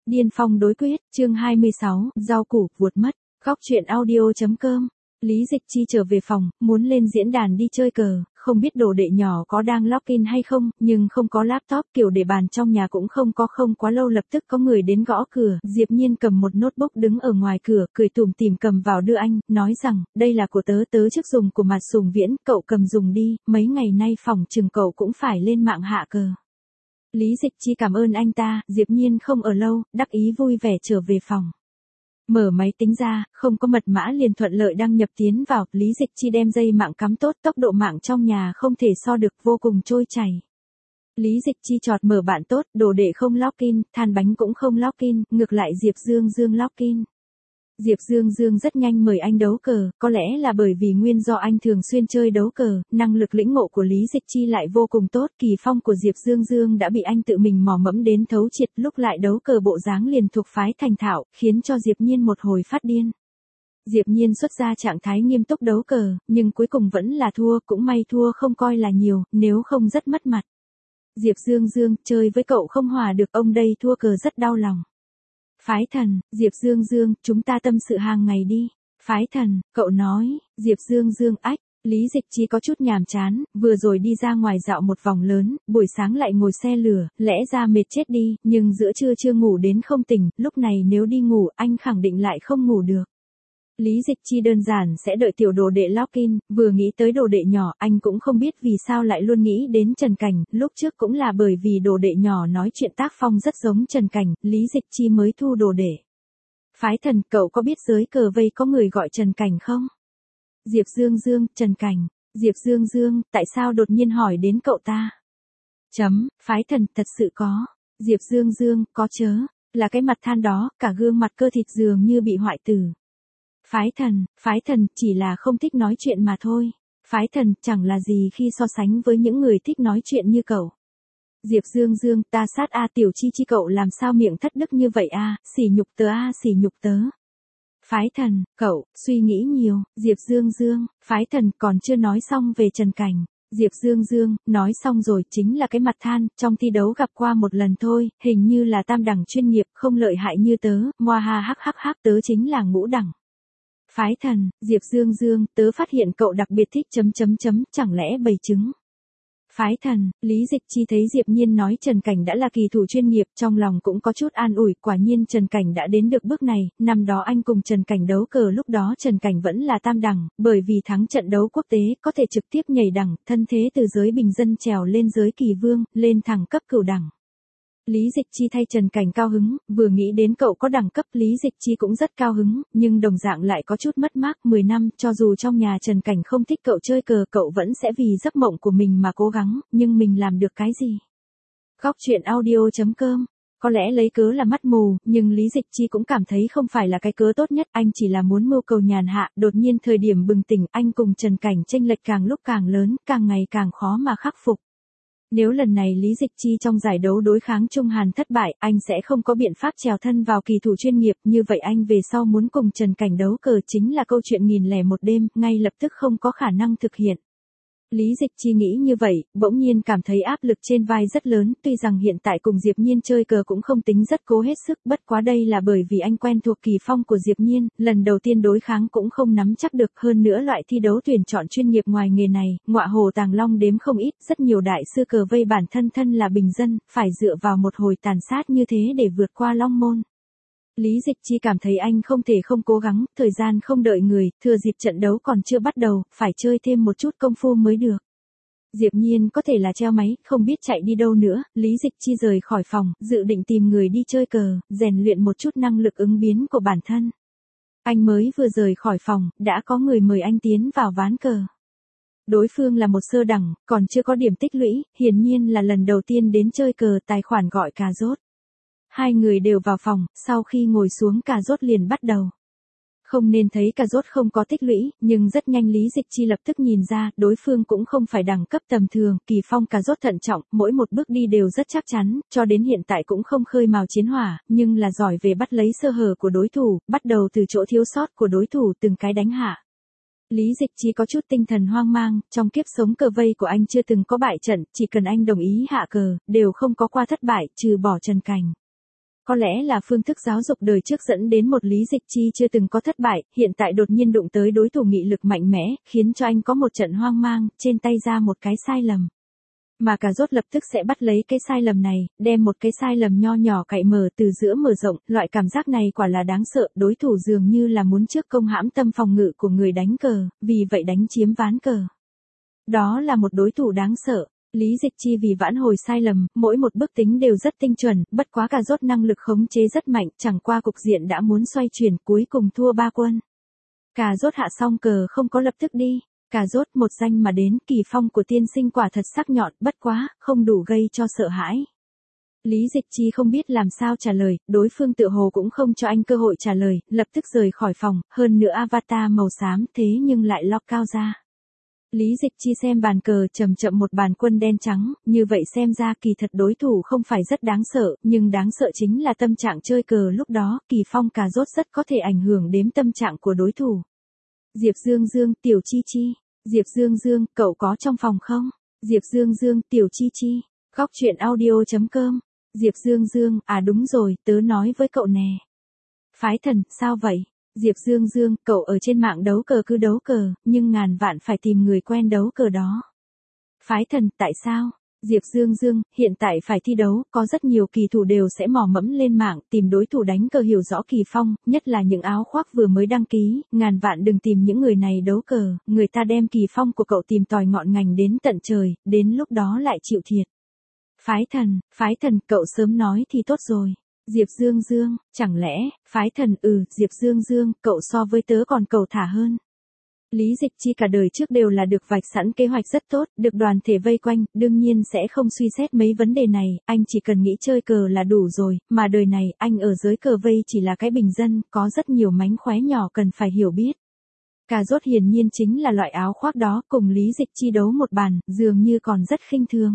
Điên phong đối quyết, chương 26, rau củ, vuột mất. Góc truyện audio.com. Lý Dịch Chi trở về phòng, muốn lên diễn đàn đi chơi cờ, không biết đồ đệ nhỏ có đang login hay không, nhưng không có laptop, kiểu để bàn trong nhà cũng không có. Không quá lâu lập tức có người đến gõ cửa, Diệp Nhiên cầm một notebook đứng ở ngoài cửa, cười tủm tỉm cầm vào đưa anh, nói rằng, đây là của tớ, tớ trước dùng của Mạt Sùng Viễn, cậu cầm dùng đi, mấy ngày nay phòng chừng cậu cũng phải lên mạng hạ cờ. Lý Dịch Chi cảm ơn anh ta, Diệp Nhiên không ở lâu, đắc ý vui vẻ trở về phòng. Mở máy tính ra, không có mật mã liền thuận lợi đăng nhập tiến vào, Lý Dịch Chi đem dây mạng cắm tốt, tốc độ mạng trong nhà không thể so được, vô cùng trôi chảy. Lý Dịch Chi chọt mở bạn tốt, đồ đệ không login, than bánh cũng không login, ngược lại Diệp Dương Dương login. Diệp Dương Dương rất nhanh mời anh đấu cờ, có lẽ là bởi vì nguyên do anh thường xuyên chơi đấu cờ, năng lực lĩnh ngộ của Lý Dịch Chi lại vô cùng tốt, kỳ phong của Diệp Dương Dương đã bị anh tự mình mò mẫm đến thấu triệt, lúc lại đấu cờ bộ dáng liền thuộc phái thành thạo, khiến cho Diệp Nhiên một hồi phát điên. Diệp Nhiên xuất ra trạng thái nghiêm túc đấu cờ, nhưng cuối cùng vẫn là thua, cũng may thua không coi là nhiều, nếu không rất mất mặt. Diệp Dương Dương, chơi với cậu không hòa được, ông đây thua cờ rất đau lòng. Phái thần, Diệp Dương Dương, chúng ta tâm sự hàng ngày đi. Phái thần, cậu nói, Diệp Dương Dương ách, Lý Dịch Chi có chút nhàm chán, vừa rồi đi ra ngoài dạo một vòng lớn, buổi sáng lại ngồi xe lửa, lẽ ra mệt chết đi, nhưng giữa trưa chưa ngủ đến không tỉnh, lúc này nếu đi ngủ anh khẳng định lại không ngủ được. Lý Dịch Chi đơn giản sẽ đợi tiểu đồ đệ login, vừa nghĩ tới đồ đệ nhỏ anh cũng không biết vì sao lại luôn nghĩ đến Trần Cảnh, lúc trước cũng là bởi vì đồ đệ nhỏ nói chuyện tác phong rất giống Trần Cảnh, Lý Dịch Chi mới thu đồ đệ. Phái thần, cậu có biết giới cờ vây có người gọi Trần Cảnh không? Diệp Dương Dương, Trần Cảnh, Diệp Dương Dương, tại sao đột nhiên hỏi đến cậu ta? Phái thần, thật sự có. Diệp Dương Dương, có chớ, là cái mặt than đó, cả gương mặt cơ thịt dường như bị hoại tử. Phái thần, chỉ là không thích nói chuyện mà thôi. Phái thần, chẳng là gì khi so sánh với những người thích nói chuyện như cậu. Diệp Dương Dương, ta sát a tiểu chi chi cậu làm sao miệng thất đức như vậy a, sỉ nhục tớ a, sỉ nhục tớ. Phái thần, cậu, suy nghĩ nhiều, Diệp Dương Dương, phái thần còn chưa nói xong về Trần Cảnh. Diệp Dương Dương, nói xong rồi, chính là cái mặt than, trong thi đấu gặp qua một lần thôi, hình như là tam đẳng chuyên nghiệp, không lợi hại như tớ, moa ha hắc hắc hắc, tớ chính là ngũ đẳng. Phái thần, Diệp Dương Dương, tớ phát hiện cậu đặc biệt thích ... chẳng lẽ bày trứng. Phái thần, Lý Dịch Chi thấy Diệp Nhiên nói Trần Cảnh đã là kỳ thủ chuyên nghiệp, trong lòng cũng có chút an ủi, quả nhiên Trần Cảnh đã đến được bước này, năm đó anh cùng Trần Cảnh đấu cờ lúc đó Trần Cảnh vẫn là tam đẳng, bởi vì thắng trận đấu quốc tế, có thể trực tiếp nhảy đẳng, thân thế từ giới bình dân trèo lên giới kỳ vương, lên thẳng cấp cửu đẳng. Lý Dịch Chi thay Trần Cảnh cao hứng, vừa nghĩ đến cậu có đẳng cấp Lý Dịch Chi cũng rất cao hứng, nhưng đồng dạng lại có chút mất mát, 10 năm, cho dù trong nhà Trần Cảnh không thích cậu chơi cờ, cậu vẫn sẽ vì giấc mộng của mình mà cố gắng, nhưng mình làm được cái gì? Góc truyện audio.com. Có lẽ lấy cớ là mắt mù, nhưng Lý Dịch Chi cũng cảm thấy không phải là cái cớ tốt nhất, anh chỉ là muốn mưu cầu nhàn hạ, đột nhiên thời điểm bừng tỉnh, anh cùng Trần Cảnh chênh lệch càng lúc càng lớn, càng ngày càng khó mà khắc phục. Nếu lần này Lý Dịch Chi trong giải đấu đối kháng Trung Hàn thất bại, anh sẽ không có biện pháp trèo thân vào kỳ thủ chuyên nghiệp, như vậy anh về sau muốn cùng Trần Cảnh đấu cờ chính là câu chuyện 1001 đêm, ngay lập tức không có khả năng thực hiện. Lý Dịch Chi nghĩ như vậy, bỗng nhiên cảm thấy áp lực trên vai rất lớn, tuy rằng hiện tại cùng Diệp Nhiên chơi cờ cũng không tính rất cố hết sức, bất quá đây là bởi vì anh quen thuộc kỳ phong của Diệp Nhiên, lần đầu tiên đối kháng cũng không nắm chắc được, hơn nữa loại thi đấu tuyển chọn chuyên nghiệp ngoài nghề này, ngọa hồ tàng long đếm không ít, rất nhiều đại sư cờ vây bản thân là bình dân, phải dựa vào một hồi tàn sát như thế để vượt qua long môn. Lý Dịch Chi cảm thấy anh không thể không cố gắng, thời gian không đợi người, thừa dịp trận đấu còn chưa bắt đầu, phải chơi thêm một chút công phu mới được. Diệp Nhiên có thể là treo máy, không biết chạy đi đâu nữa, Lý Dịch Chi rời khỏi phòng, dự định tìm người đi chơi cờ, rèn luyện một chút năng lực ứng biến của bản thân. Anh mới vừa rời khỏi phòng, đã có người mời anh tiến vào ván cờ. Đối phương là một sơ đẳng, còn chưa có điểm tích lũy, hiển nhiên là lần đầu tiên đến chơi cờ, tài khoản gọi cà rốt. Hai người đều vào phòng, sau khi ngồi xuống cà rốt liền bắt đầu. Không nên thấy cà rốt không có tích lũy, nhưng rất nhanh Lý Dịch Chi lập tức nhìn ra, đối phương cũng không phải đẳng cấp tầm thường, kỳ phong cà rốt thận trọng, mỗi một bước đi đều rất chắc chắn, cho đến hiện tại cũng không khơi mào chiến hỏa, nhưng là giỏi về bắt lấy sơ hở của đối thủ, bắt đầu từ chỗ thiếu sót của đối thủ từng cái đánh hạ. Lý Dịch Chi có chút tinh thần hoang mang, trong kiếp sống cờ vây của anh chưa từng có bại trận, chỉ cần anh đồng ý hạ cờ, đều không có qua thất bại, trừ bỏ Trần Cảnh. có lẽ là phương thức giáo dục đời trước dẫn đến một Lý Dịch Chi chưa từng có thất bại, hiện tại đột nhiên đụng tới đối thủ nghị lực mạnh mẽ, khiến cho anh có một trận hoang mang, trên tay ra một cái sai lầm. Mà Cà Rốt lập tức sẽ bắt lấy cái sai lầm này, đem một cái sai lầm nho nhỏ cạy mở từ giữa mở rộng, loại cảm giác này quả là đáng sợ, đối thủ dường như là muốn trước công hãm tâm phòng ngự của người đánh cờ, vì vậy đánh chiếm ván cờ. Đó là một đối thủ đáng sợ. Lý Dịch Chi vì vãn hồi sai lầm, mỗi một bước tính đều rất tinh chuẩn, bất quá Cà Rốt năng lực khống chế rất mạnh, chẳng qua cục diện đã muốn xoay chuyển, cuối cùng thua 3 quân. Cà Rốt hạ xong cờ không có lập tức đi. Cà Rốt một danh mà đến, kỳ phong của tiên sinh quả thật sắc nhọn, bất quá, không đủ gây cho sợ hãi. Lý Dịch Chi không biết làm sao trả lời, đối phương tựa hồ cũng không cho anh cơ hội trả lời, lập tức rời khỏi phòng, hơn nữa avatar màu xám thế nhưng lại lock cao ra. Lý Dịch Chi xem bàn cờ chậm chậm một bàn quân đen trắng, như vậy xem ra kỳ thật đối thủ không phải rất đáng sợ, nhưng đáng sợ chính là tâm trạng chơi cờ lúc đó, kỳ phong Cà Rốt rất có thể ảnh hưởng đến tâm trạng của đối thủ. Diệp Dương Dương, Tiểu Chi Chi. Diệp Dương Dương, cậu có trong phòng không? Diệp Dương Dương, Tiểu Chi Chi. Góc truyện audio.com. Diệp Dương Dương, à đúng rồi, tớ nói với cậu nè. Phái Thần, sao vậy? Diệp Dương Dương, cậu ở trên mạng đấu cờ cứ đấu cờ, nhưng ngàn vạn phải tìm người quen đấu cờ đó. Phái Thần, tại sao? Diệp Dương Dương, hiện tại phải thi đấu, có rất nhiều kỳ thủ đều sẽ mò mẫm lên mạng, tìm đối thủ đánh cờ hiểu rõ kỳ phong, nhất là những áo khoác vừa mới đăng ký, ngàn vạn đừng tìm những người này đấu cờ, người ta đem kỳ phong của cậu tìm tòi ngọn ngành đến tận trời, đến lúc đó lại chịu thiệt. Phái Thần, cậu sớm nói thì tốt rồi. Diệp Dương Dương, chẳng lẽ, Phái Thần, Diệp Dương Dương, cậu so với tớ còn cầu thả hơn. Lý Dịch Chi cả đời trước đều là được vạch sẵn kế hoạch rất tốt, được đoàn thể vây quanh, đương nhiên sẽ không suy xét mấy vấn đề này, anh chỉ cần nghĩ chơi cờ là đủ rồi, mà đời này, anh ở dưới cờ vây chỉ là cái bình dân, có rất nhiều mánh khóe nhỏ cần phải hiểu biết. Cà Rốt hiển nhiên chính là loại áo khoác đó, cùng Lý Dịch Chi đấu một bàn, dường như còn rất khinh thường.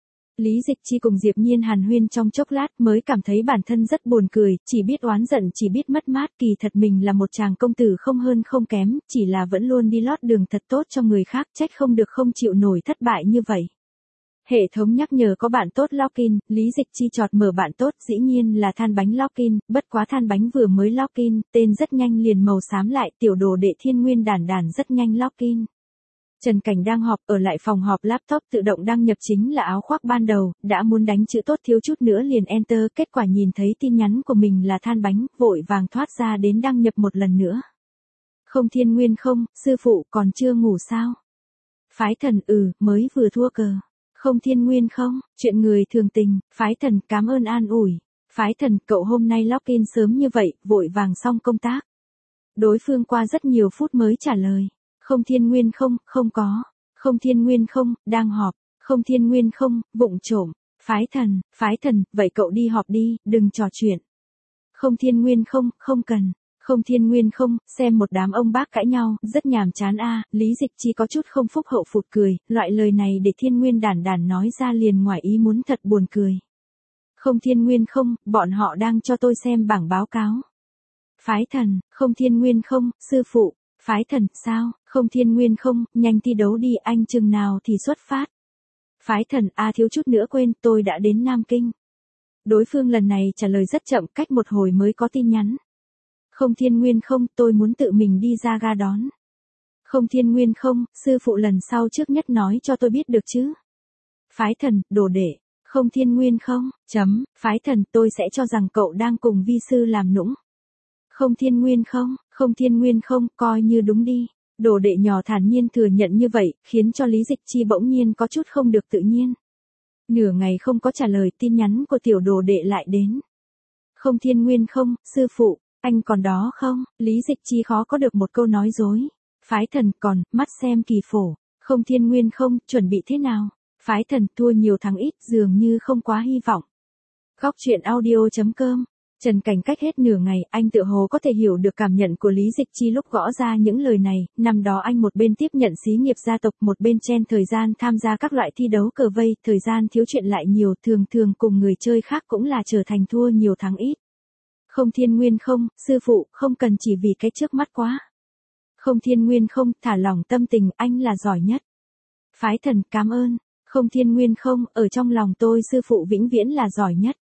Lý Dịch Chi cùng Diệp Nhiên hàn huyên trong chốc lát mới cảm thấy bản thân rất buồn cười, chỉ biết oán giận chỉ biết mất mát, kỳ thật mình là một chàng công tử không hơn không kém, chỉ là vẫn luôn đi lót đường thật tốt cho người khác, trách không được không chịu nổi thất bại như vậy. Hệ thống nhắc nhở có bạn tốt login, Lý Dịch Chi chọt mở bạn tốt, dĩ nhiên là Than Bánh login, bất quá Than Bánh vừa mới login, tên rất nhanh liền màu xám lại, tiểu đồ đệ Thiên Nguyên đản rất nhanh login. Trần Cảnh đang họp, ở lại phòng họp laptop tự động đăng nhập chính là áo khoác ban đầu, đã muốn đánh chữ tốt thiếu chút nữa liền enter, kết quả nhìn thấy tin nhắn của mình là Than Bánh, vội vàng thoát ra đến đăng nhập một lần nữa. Không Thiên Nguyên không, sư phụ còn chưa ngủ sao? Phái Thần, mới vừa thua cờ. Không Thiên Nguyên không, chuyện người thường tình, Phái Thần cảm ơn an ủi. Phái Thần, cậu hôm nay login sớm như vậy, vội vàng xong công tác. Đối phương qua rất nhiều phút mới trả lời. Không Thiên Nguyên không, không có. Không Thiên Nguyên không, đang họp. Không Thiên Nguyên không, vụng trộm. Phái Thần, vậy cậu đi họp đi, đừng trò chuyện. Không Thiên Nguyên không, không cần. Không Thiên Nguyên không, xem một đám ông bác cãi nhau, rất nhàm chán a. Lý Dịch Chi có chút không phúc hậu phụt cười, loại lời này để Thiên Nguyên đản nói ra liền ngoài ý muốn thật buồn cười. Không Thiên Nguyên không, bọn họ đang cho tôi xem bảng báo cáo. Phái Thần, Không Thiên Nguyên không, sư phụ. Phái Thần, sao, Không Thiên Nguyên không, nhanh thi đấu đi, anh chừng nào thì xuất phát. Phái Thần, thiếu chút nữa quên, tôi đã đến Nam Kinh. Đối phương lần này trả lời rất chậm, cách một hồi mới có tin nhắn. Không Thiên Nguyên không, tôi muốn tự mình đi ra ga đón. Không Thiên Nguyên không, sư phụ lần sau trước nhất nói cho tôi biết được chứ. Phái Thần, đồ đệ. Không Thiên Nguyên không, Phái Thần, tôi sẽ cho rằng cậu đang cùng vi sư làm nũng. Không Thiên Nguyên không, Không Thiên Nguyên không, coi như đúng đi. Đồ đệ nhỏ thản nhiên thừa nhận như vậy, khiến cho Lý Dịch Chi bỗng nhiên có chút không được tự nhiên. Nửa ngày không có trả lời, tin nhắn của tiểu đồ đệ lại đến. Không Thiên Nguyên không, sư phụ, anh còn đó không? Lý Dịch Chi khó có được một câu nói dối. Phái Thần, còn, mắt xem kỳ phổ. Không Thiên Nguyên không, chuẩn bị thế nào? Phái Thần, thua nhiều thắng ít, dường như không quá hy vọng. Góc truyện audio.com. Trần Cảnh cách hết nửa ngày, anh tự hồ có thể hiểu được cảm nhận của Lý Dịch Chi lúc gõ ra những lời này, năm đó anh một bên tiếp nhận xí nghiệp gia tộc, một bên chen thời gian tham gia các loại thi đấu cờ vây, thời gian thiếu chuyện lại nhiều, thường thường cùng người chơi khác cũng là trở thành thua nhiều thắng ít. Không Thiên Nguyên không, sư phụ, không cần chỉ vì cái trước mắt quá. Không Thiên Nguyên không, thả lỏng tâm tình, anh là giỏi nhất. Phái Thần, cảm ơn. Không Thiên Nguyên không, ở trong lòng tôi sư phụ vĩnh viễn là giỏi nhất.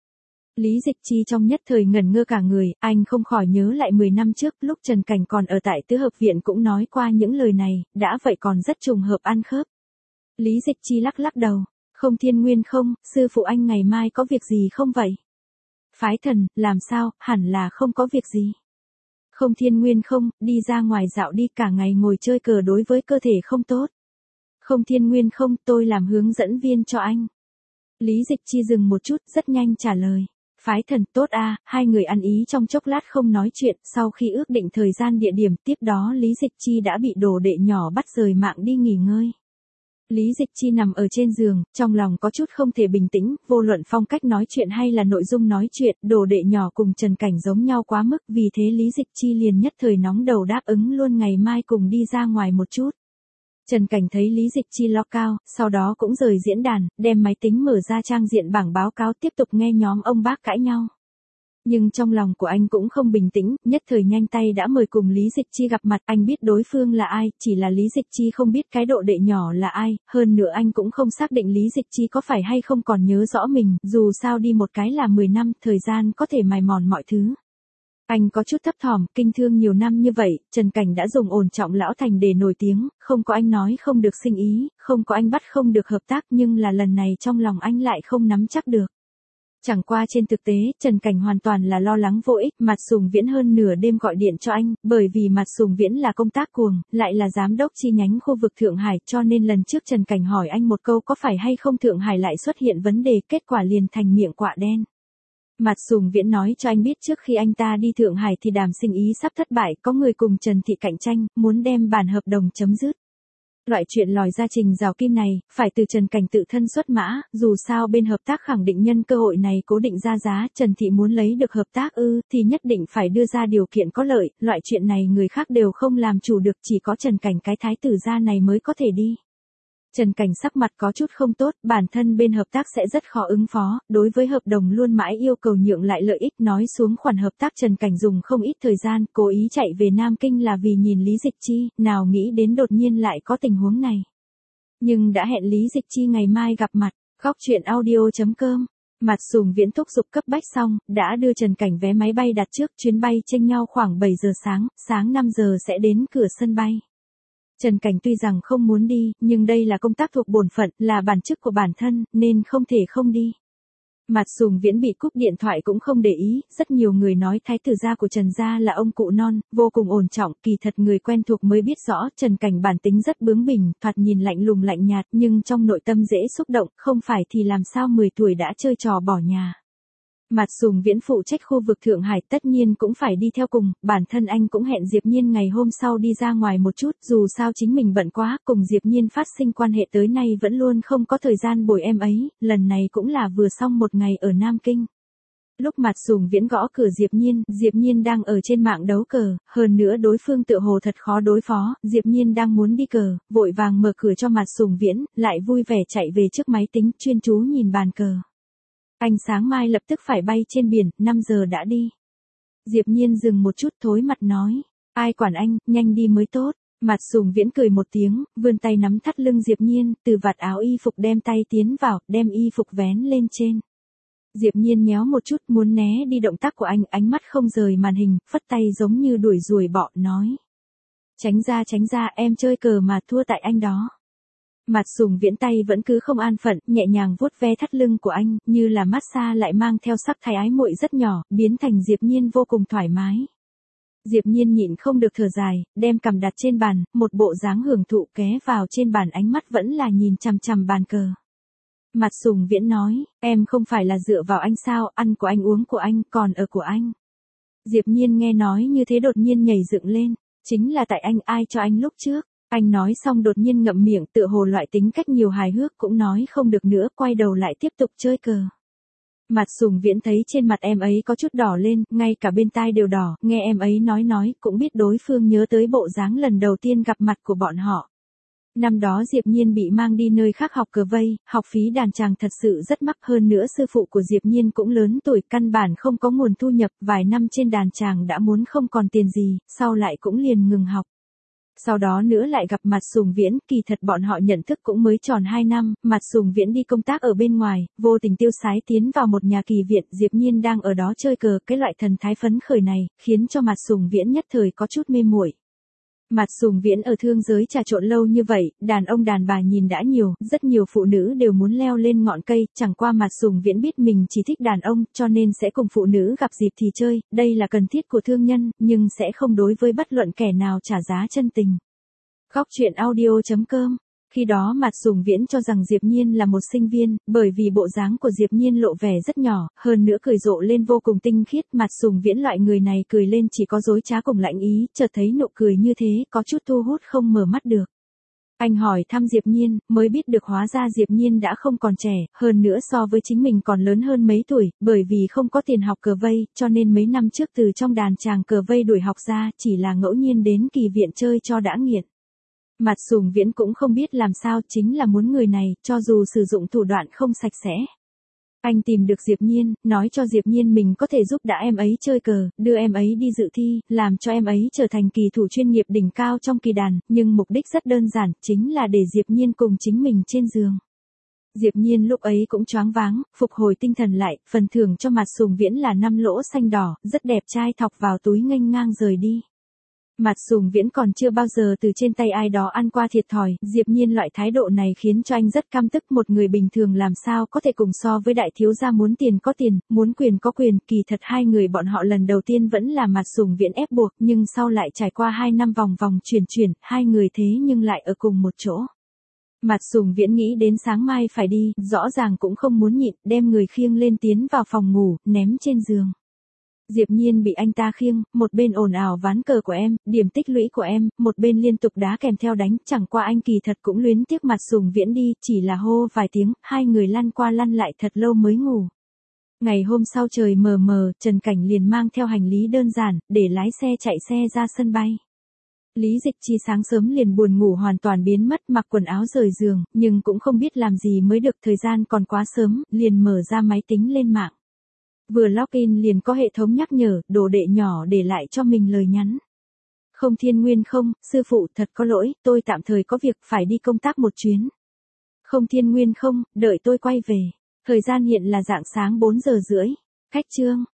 Lý Dịch Chi trong nhất thời ngẩn ngơ cả người, anh không khỏi nhớ lại 10 năm trước, lúc Trần Cảnh còn ở tại Tứ Hợp Viện cũng nói qua những lời này, đã vậy còn rất trùng hợp ăn khớp. Lý Dịch Chi lắc lắc đầu, không Thiên Nguyên không, sư phụ anh ngày mai có việc gì không vậy? Phái Thần, làm sao, hẳn là không có việc gì. Không Thiên Nguyên không, đi ra ngoài dạo đi, cả ngày ngồi chơi cờ đối với cơ thể không tốt. Không Thiên Nguyên không, tôi làm hướng dẫn viên cho anh. Lý Dịch Chi dừng một chút, rất nhanh trả lời. Phái Thần, tốt à, hai người ăn ý trong chốc lát không nói chuyện, sau khi ước định thời gian địa điểm, tiếp đó Lý Dịch Chi đã bị đồ đệ nhỏ bắt rời mạng đi nghỉ ngơi. Lý Dịch Chi nằm ở trên giường, trong lòng có chút không thể bình tĩnh, vô luận phong cách nói chuyện hay là nội dung nói chuyện, đồ đệ nhỏ cùng Trần Cảnh giống nhau quá mức, vì thế Lý Dịch Chi liền nhất thời nóng đầu đáp ứng luôn ngày mai cùng đi ra ngoài một chút. Trần Cảnh thấy Lý Dịch Chi lo cao, sau đó cũng rời diễn đàn, đem máy tính mở ra trang diện bảng báo cáo tiếp tục nghe nhóm ông bác cãi nhau. Nhưng trong lòng của anh cũng không bình tĩnh, nhất thời nhanh tay đã mời cùng Lý Dịch Chi gặp mặt, anh biết đối phương là ai, chỉ là Lý Dịch Chi không biết cái độ đệ nhỏ là ai, hơn nữa anh cũng không xác định Lý Dịch Chi có phải hay không còn nhớ rõ mình, dù sao đi một cái là 10 năm, thời gian có thể mài mòn mọi thứ. Anh có chút thấp thỏm, kinh thương nhiều năm như vậy, Trần Cảnh đã dùng ổn trọng lão thành để nổi tiếng, không có anh nói không được sinh ý, không có anh bắt không được hợp tác, nhưng là lần này trong lòng anh lại không nắm chắc được. Chẳng qua trên thực tế, Trần Cảnh hoàn toàn là lo lắng vô ích, Mạt Sùng Viễn hơn nửa đêm gọi điện cho anh, bởi vì Mạt Sùng Viễn là công tác cuồng, lại là giám đốc chi nhánh khu vực Thượng Hải, cho nên lần trước Trần Cảnh hỏi anh một câu có phải hay không Thượng Hải lại xuất hiện vấn đề, kết quả liền thành miệng quạ đen. Mạt Sùng Viễn nói cho anh biết trước khi anh ta đi Thượng Hải thì đàm sinh ý sắp thất bại, có người cùng Trần Thị cạnh tranh, muốn đem bản hợp đồng chấm dứt. Loại chuyện lòi ra trình rào kim này, phải từ Trần Cảnh tự thân xuất mã, dù sao bên hợp tác khẳng định nhân cơ hội này cố định ra giá, Trần Thị muốn lấy được hợp tác thì nhất định phải đưa ra điều kiện có lợi, loại chuyện này người khác đều không làm chủ được, chỉ có Trần Cảnh cái thái tử gia này mới có thể đi. Trần Cảnh sắc mặt có chút không tốt, bản thân bên hợp tác sẽ rất khó ứng phó, đối với hợp đồng luôn mãi yêu cầu nhượng lại lợi ích, nói xuống khoản hợp tác Trần Cảnh dùng không ít thời gian, cố ý chạy về Nam Kinh là vì nhìn Lý Dịch Chi, nào nghĩ đến đột nhiên lại có tình huống này. Nhưng đã hẹn Lý Dịch Chi ngày mai gặp mặt, góc chuyện audio.com. Mạt Sùng Viễn thúc giục cấp bách xong, đã đưa Trần Cảnh vé máy bay đặt trước, chuyến bay chênh nhau khoảng 7 giờ sáng 5 giờ sẽ đến cửa sân bay. Trần Cảnh tuy rằng không muốn đi, nhưng đây là công tác thuộc bổn phận, là bản chức của bản thân, nên không thể không đi. Mạt Sùng Viễn bị cúp điện thoại cũng không để ý, rất nhiều người nói thái tử gia của Trần gia là ông cụ non, vô cùng ổn trọng, kỳ thật người quen thuộc mới biết rõ, Trần Cảnh bản tính rất bướng bỉnh, thoạt nhìn lạnh lùng lạnh nhạt, nhưng trong nội tâm dễ xúc động, không phải thì làm sao 10 tuổi đã chơi trò bỏ nhà. Mạt Sùng Viễn phụ trách khu vực Thượng Hải tất nhiên cũng phải đi theo cùng, bản thân anh cũng hẹn Diệp Nhiên ngày hôm sau đi ra ngoài một chút, dù sao chính mình bận quá, cùng Diệp Nhiên phát sinh quan hệ tới nay vẫn luôn không có thời gian bồi em ấy, lần này cũng là vừa xong một ngày ở Nam Kinh. Lúc Mạt Sùng Viễn gõ cửa Diệp Nhiên đang ở trên mạng đấu cờ, hơn nữa đối phương tựa hồ thật khó đối phó, Diệp Nhiên đang muốn đi cờ, vội vàng mở cửa cho Mạt Sùng Viễn, lại vui vẻ chạy về trước máy tính, chuyên chú nhìn bàn cờ. Anh sáng mai lập tức phải bay trên biển, 5 giờ đã đi. Diệp Nhiên dừng một chút thối mặt nói. Ai quản anh, nhanh đi mới tốt. Mạt Sùng Viễn cười một tiếng, vươn tay nắm thắt lưng Diệp Nhiên, từ vạt áo y phục đem tay tiến vào, đem y phục vén lên trên. Diệp Nhiên nhéo một chút muốn né đi động tác của anh, ánh mắt không rời màn hình, phất tay giống như đuổi ruồi bọ, nói. Tránh ra, em chơi cờ mà thua tại anh đó. Mạt Sùng Viễn tay vẫn cứ không an phận, nhẹ nhàng vuốt ve thắt lưng của anh, như là massage lại mang theo sắc thái ái muội rất nhỏ, biến thành Diệp Nhiên vô cùng thoải mái. Diệp Nhiên nhịn không được thở dài, đem cằm đặt trên bàn, một bộ dáng hưởng thụ ké vào trên bàn, ánh mắt vẫn là nhìn chằm chằm bàn cờ. Mạt Sùng Viễn nói, em không phải là dựa vào anh sao, ăn của anh uống của anh, còn ở của anh. Diệp Nhiên nghe nói như thế đột nhiên nhảy dựng lên, chính là tại anh, ai cho anh lúc trước. Anh nói xong đột nhiên ngậm miệng, tựa hồ loại tính cách nhiều hài hước cũng nói không được nữa, quay đầu lại tiếp tục chơi cờ. Mạt Sùng Viễn thấy trên mặt em ấy có chút đỏ lên, ngay cả bên tai đều đỏ, nghe em ấy nói, cũng biết đối phương nhớ tới bộ dáng lần đầu tiên gặp mặt của bọn họ. Năm đó Diệp Nhiên bị mang đi nơi khác học cờ vây, học phí đàn chàng thật sự rất mắc, hơn nữa sư phụ của Diệp Nhiên cũng lớn tuổi, căn bản không có nguồn thu nhập, vài năm trên đàn chàng đã muốn không còn tiền gì, sau lại cũng liền ngừng học. Sau đó nữa lại gặp Mạt Sùng Viễn, kỳ thật bọn họ nhận thức cũng mới tròn 2 năm, Mạt Sùng Viễn đi công tác ở bên ngoài, vô tình tiêu sái tiến vào một nhà kỳ viện, Diệp Nhiên đang ở đó chơi cờ, cái loại thần thái phấn khởi này, khiến cho Mạt Sùng Viễn nhất thời có chút mê muội. Mạt Sùng Viễn ở thương giới trà trộn lâu như vậy, đàn ông đàn bà nhìn đã nhiều, rất nhiều phụ nữ đều muốn leo lên ngọn cây, chẳng qua Mạt Sùng Viễn biết mình chỉ thích đàn ông, cho nên sẽ cùng phụ nữ gặp dịp thì chơi, đây là cần thiết của thương nhân, nhưng sẽ không đối với bất luận kẻ nào trả giá chân tình. Góc truyện audio.com. Khi đó Mạt Sùng Viễn cho rằng Diệp Nhiên là một sinh viên, bởi vì bộ dáng của Diệp Nhiên lộ vẻ rất nhỏ, hơn nữa cười rộ lên vô cùng tinh khiết, Mạt Sùng Viễn loại người này cười lên chỉ có dối trá cùng lạnh ý, chợt thấy nụ cười như thế, có chút thu hút không mở mắt được. Anh hỏi thăm Diệp Nhiên, mới biết được hóa ra Diệp Nhiên đã không còn trẻ, hơn nữa so với chính mình còn lớn hơn mấy tuổi, bởi vì không có tiền học cờ vây, cho nên mấy năm trước từ trong đàn chàng cờ vây đuổi học ra, chỉ là ngẫu nhiên đến kỳ viện chơi cho đã nghiện. Mạt Sùng Viễn cũng không biết làm sao, chính là muốn người này, cho dù sử dụng thủ đoạn không sạch sẽ. Anh tìm được Diệp Nhiên, nói cho Diệp Nhiên mình có thể giúp đỡ em ấy chơi cờ, đưa em ấy đi dự thi, làm cho em ấy trở thành kỳ thủ chuyên nghiệp đỉnh cao trong kỳ đàn, nhưng mục đích rất đơn giản, chính là để Diệp Nhiên cùng chính mình trên giường. Diệp Nhiên lúc ấy cũng choáng váng, phục hồi tinh thần lại, phần thưởng cho Mạt Sùng Viễn là 5 lỗ xanh đỏ, rất đẹp trai thọc vào túi nghênh ngang rời đi. Mạt Sùng Viễn còn chưa bao giờ từ trên tay ai đó ăn qua thiệt thòi, Diệp Nhiên loại thái độ này khiến cho anh rất căm tức, một người bình thường làm sao có thể cùng so với đại thiếu gia muốn tiền có tiền, muốn quyền có quyền, kỳ thật hai người bọn họ lần đầu tiên vẫn là Mạt Sùng Viễn ép buộc, nhưng sau lại trải qua 2 năm vòng vòng chuyển, hai người thế nhưng lại ở cùng một chỗ. Mạt Sùng Viễn nghĩ đến sáng mai phải đi, rõ ràng cũng không muốn nhịn, đem người khiêng lên tiến vào phòng ngủ, ném trên giường. Diệp Nhiên bị anh ta khiêng, một bên ồn ào ván cờ của em, điểm tích lũy của em, một bên liên tục đá kèm theo đánh, chẳng qua anh kỳ thật cũng luyến tiếc Mạt Sùng Viễn đi, chỉ là hô vài tiếng, hai người lăn qua lăn lại thật lâu mới ngủ. Ngày hôm sau trời mờ mờ, Trần Cảnh liền mang theo hành lý đơn giản, để lái xe chạy xe ra sân bay. Lý Dịch Chi sáng sớm liền buồn ngủ hoàn toàn biến mất, mặc quần áo rời giường, nhưng cũng không biết làm gì mới được, thời gian còn quá sớm, liền mở ra máy tính lên mạng. Vừa login liền có hệ thống nhắc nhở, đồ đệ nhỏ để lại cho mình lời nhắn. Không Thiên Nguyên không, sư phụ thật có lỗi, tôi tạm thời có việc phải đi công tác một chuyến. Không Thiên Nguyên không, đợi tôi quay về. Thời gian hiện là rạng sáng 4 giờ rưỡi. Cách chương.